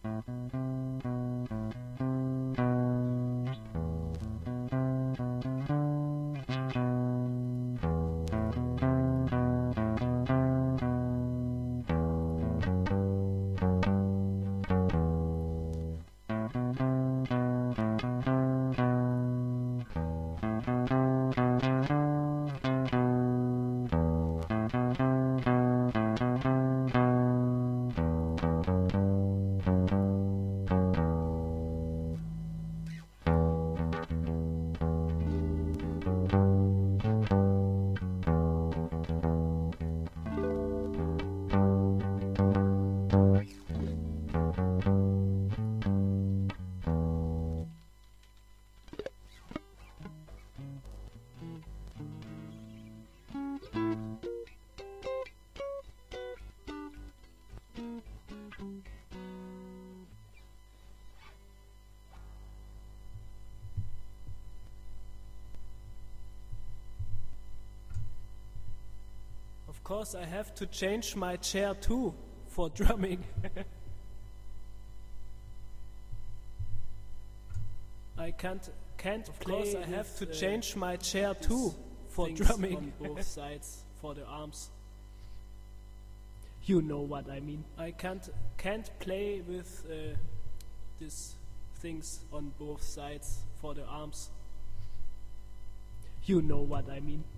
Of course, I have to change my chair too for drumming. I can't Of play. course, I with, have to change my chair these too for things drumming on both sides for the arms. You know what I mean. I can't play with These things on both sides for the arms. you know what I mean.